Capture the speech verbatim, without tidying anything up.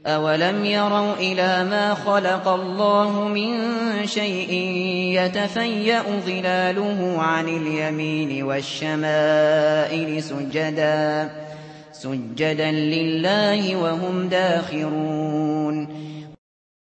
أَوَلَمْ يَرَوْا إِلَىٰ مَا خَلَقَ اللَّهُ مِن شَيْءٍ يَتَفَيَّأُ ظِلَالُهُ عَنِ الْيَمِينِ وَالشَّمَائِلِ سُجَّدًا لِّلَّهِ وَهُمْ دَاخِرُونَ